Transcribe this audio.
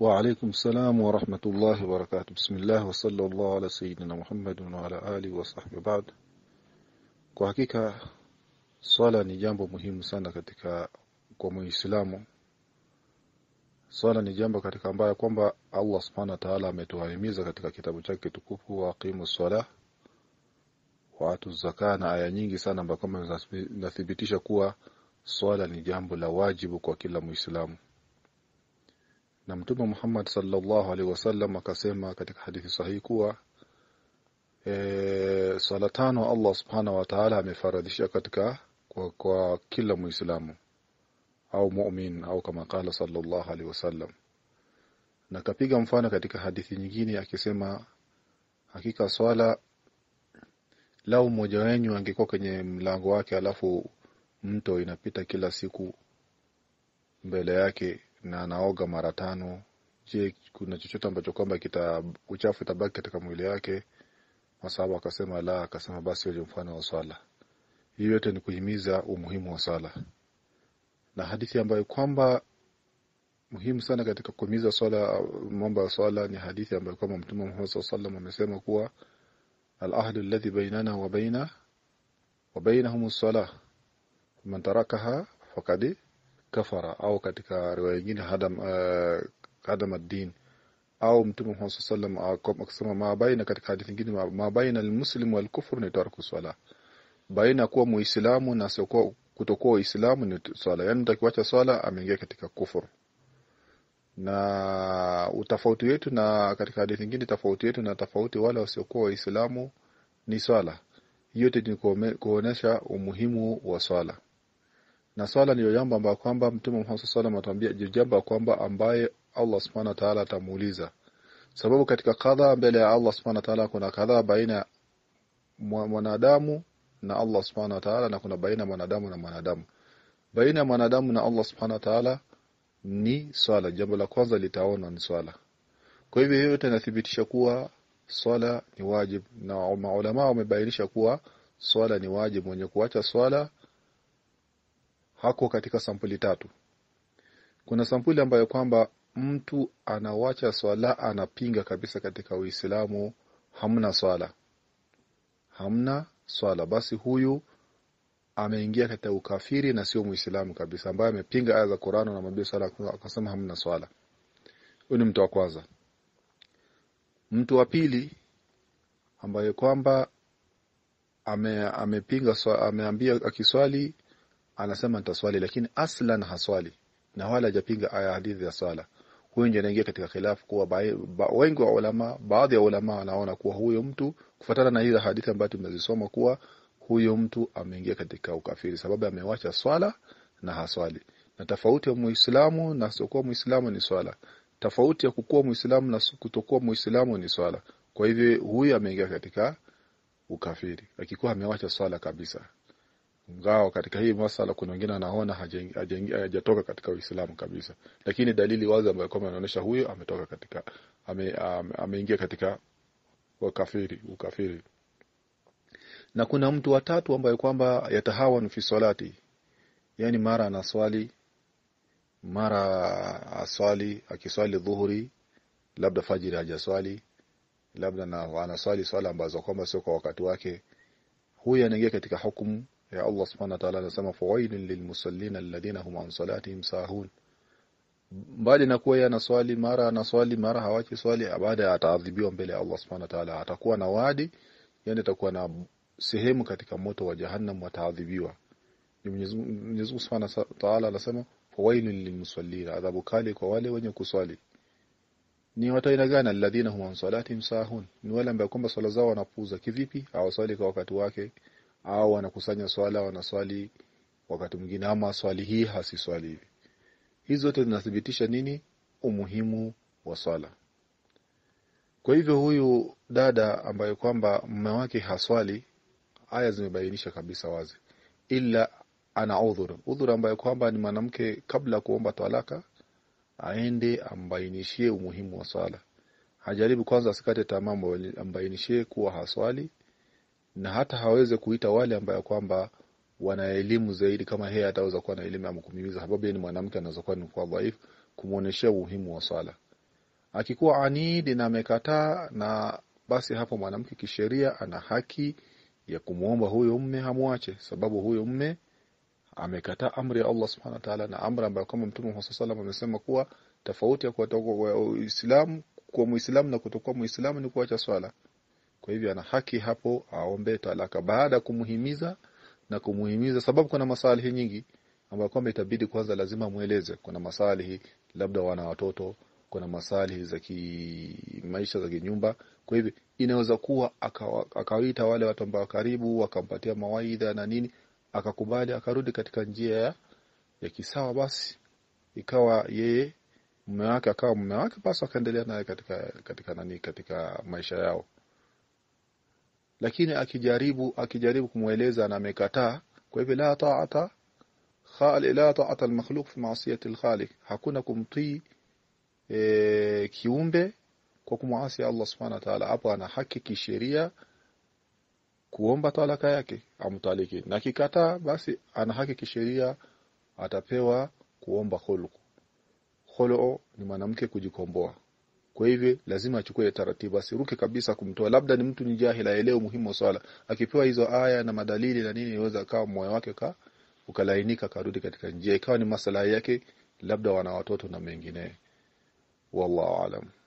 وعليكم السلام ورحمة الله وبركاته. بسم الله وصلى الله على سيدنا محمد وعلى آله وصحبه بعد. Kwa hakika swala ni jambo muhimu sana katika kwa Muislamu. Swala ni jambo katika ambayo kwamba Allah Subhanahu wa Ta'ala ametuahimiza katika kitabu chake tukufu, wa aqimus salah wa atuz zakah, na aya nyingi sana ambazo kama zinathibitisha kuwa swala ni jambo la wajibu kwa kila Muislamu. Na Mtume Muhammad sallallahu alaihi wasallam akasema katika hadithi sahihi kuwa swala tano Allah Subhanahu wa Ta'ala amefaradhisha katika kwa kila Muislamu au mu'min, au kama qala sallallahu alaihi wasallam. Na kapiga mfano katika hadithi nyingine akisema, hakika swala lau mmoja wenu angekuwa kwenye mlango wake alafu mto inapita kila siku mbele yake na anaoga mara 5, je, kuna chochote ambacho kwamba uchafu itabaki katika mwili yake? Masahaba akasema la, akasema basi hiyo mfano wa swala. Hiyo yote ni kuhimiza umuhimu wa swala. Na hadithi ambayo kwamba muhimu sana katika kuhimiza swala, mambo ya swala, ni hadithi ambayo kama Mtume Muhammad sallallahu alaihi wasallam amesema kuwa al-ahdu alladhi bainana wa bainahum as-salah man tarakaha faqad kafara, au katika riwaya nyingine hadam ad-din, au Mtume Muhammad sallallahu alaihi wasallam akasema ma baina, katika hadithi nyingine ma baina al-muslim wal-kufr ni tarku swala, baina kuwa muislamu na sio kutokuwa uislamu ni swala. Yani mtakiacha swala ameingia katika kufuru. Na utafauti wetu na katika hadithi nyingine tofauti wetu na tofauti wale wasiokuwa waislamu ni swala. Yote ni kuonesha umuhimu wa swala. Na swala ni jambo ambalo kwamba Mtume Muhammad sallallahu alaihi wasallam atuambia jambo kwamba ambaye Allah Subhanahu wa Ta'ala atamuuliza. Sababu katika kadha mbele ya Allah Subhanahu wa Ta'ala kuna kadha baina mwanadamu na Allah Subhanahu wa Ta'ala, na kuna baina mwanadamu na mwanadamu. Baina mwanadamu na Allah Subhanahu wa Ta'ala ni swala. Jambo la kwanza litaona ni swala. Kwa hivyo yote inathibitisha kuwa swala ni wajibu, na maulama wamebainisha kuwa swala ni wajibu. Mwenye kuacha swala hako katika sampuli 3. Kuna sampuli ambayo kwamba mtu anawacha swala anapinga kabisa katika Uislamu, hamna swala, basi huyu ameingia katika ukafiri na sio Muislamu kabisa, ambaye amepinga aya za Qur'an na mabia swala akasema hamna swala. Huyu ni mtu wa kwanza. Mtu wa pili ambaye kwamba amepinga ameambia akiswali anasema nitaswali, lakini aslan haswali na wala hajapinga aya hadithi ya swala. Huyo ndiye anaingia katika khilafu kuwa wengi wa ulama, baadhi ya ulama wanaona kuwa huyo mtu kufuatana na hizo hadithi ambazo tumezisoma kuwa huyo mtu ameingia katika ukafiri, sababu amewacha swala na haswali. Na tofauti ya Muislamu na sio Muislamu ni swala. Tofauti ya kukua Muislamu na kutokuwa Muislamu ni swala. Kwa hivyo huyu ameingia katika ukafiri akikuwa amewacha swala kabisa. Ngao katika hii masala kuna wengine wanaona hajatoka katika Uislamu kabisa, lakini dalili wazi ambayo kama inaonyesha huyo ametoka katika ameingia katika ukafiri. Na kuna mtu wa tatu ambaye kwamba yatahawan fi salati, yani mara anaswali mara aswali, akiswali dhuhuri labda fajiri hajaswali, labda na anaswali swala ambazo kwamba sio kwa wakati wake. Huyu anaingia katika hukumu ya Allah Subhanahu wa Ta'ala, anasema fawailun lilmusallina alladhina hum an salatihim sahun. Mbali na kuwa anaswali mara hawachi swali, baada ataadhibiwa mbele ya Allah Subhanahu wa Ta'ala, atakuwa na wadi, yani atakuwa na sehemu katika moto wa jahannam, wataadhibiwa. Mwenyezi Mungu Subhanahu wa Ta'ala anasema fawailun lilmusallina, adhabu kali kwa wale wenye kuswali. Ni watu aina gani? Alladhina hum an salatihim sahun, ni wale ambao kwamba swala zao wanapuuza. Kivipi? Hawaswali kwa wakati wake, au wanakusanya swala wanaswali wakati mwingine, ama swali hii hasiswali hivi. Hizo zote zinathibitisha nini? Umuhimu wa swala. Kwa hivyo huyu dada ambaye kwamba mume wake haswali, aya zimebainisha kabisa wazi, ila ana udhur ambaye kwamba ni mwanamke kabla kuomba talaka aende ambainishie umuhimu wa swala. Hajaribu kwanza asikate tamaa, ambainishie kuwa haswali, na hata haweze kuita wale ambao kwamba wana elimu zaidi kama yeye ataweza kuwa na elimu ya kumhimiza, sababu yeye ni mwanamke, anaweza kuwa ni kwa dhaifu, kumuoneshia umuhimu wa swala. Akikuwa anidi na amekataa, na basi hapo mwanamke kisheria ana haki ya kumuomba huyo mume hamwache, sababu huyo mume amekataa amri ya Allah subhanahu wa ta'ala, na amri ambayo kama Mtume Muhammad sallallahu alaihi wasallam amesema kuwa tofauti ya kutoka Uislamu kwa Muislamu na kutokuwa Muislamu ni kuacha swala. Kwa hivyo ana haki hapo aombe talaka baada kumuhimiza na kumuhimiza, sababu kuna masalihi nyingi ambayo kwamba itabidi kwanza lazima mueleze. Kuna masalihi labda wana watoto, kuna masalihi za maisha za kinyumba. Kwa hivyo inaweza kuwa akawaita wale watu ambao karibu, wakampatia mawaidha na nini, akakubali akarudi katika njia ya kisawa, basi ikawa yeye mume wake akawa mume wake, basi akaendelea naye katika maisha yao. Lakini akijaribu kumueleza na amekataa, kwa hivyo la ta'ata al-makhluq fi ma'siyati al-khaliq, hakuna kumtii kiumbe kwa kumwasi Allah subhanahu wa ta'ala. Hapo ana haki kisheria kuomba talaka yake amtaliki, na kikataa basi ana haki kisheria atapewa kuomba khulu. Khulu ni mwanamke kujikomboa. Kwa hivyo lazima achukue taratibu, asiruke kabisa kumtoa. Labda ni mtu ni jahili, aelewe muhimu wa swala, akipewa hizo aya na madalili na nini, inaweza kawa moyo wake ukalainika, karudi katika njia, ikawa ni maslahi yake, labda wana watoto na mengine. Wallahu aalam.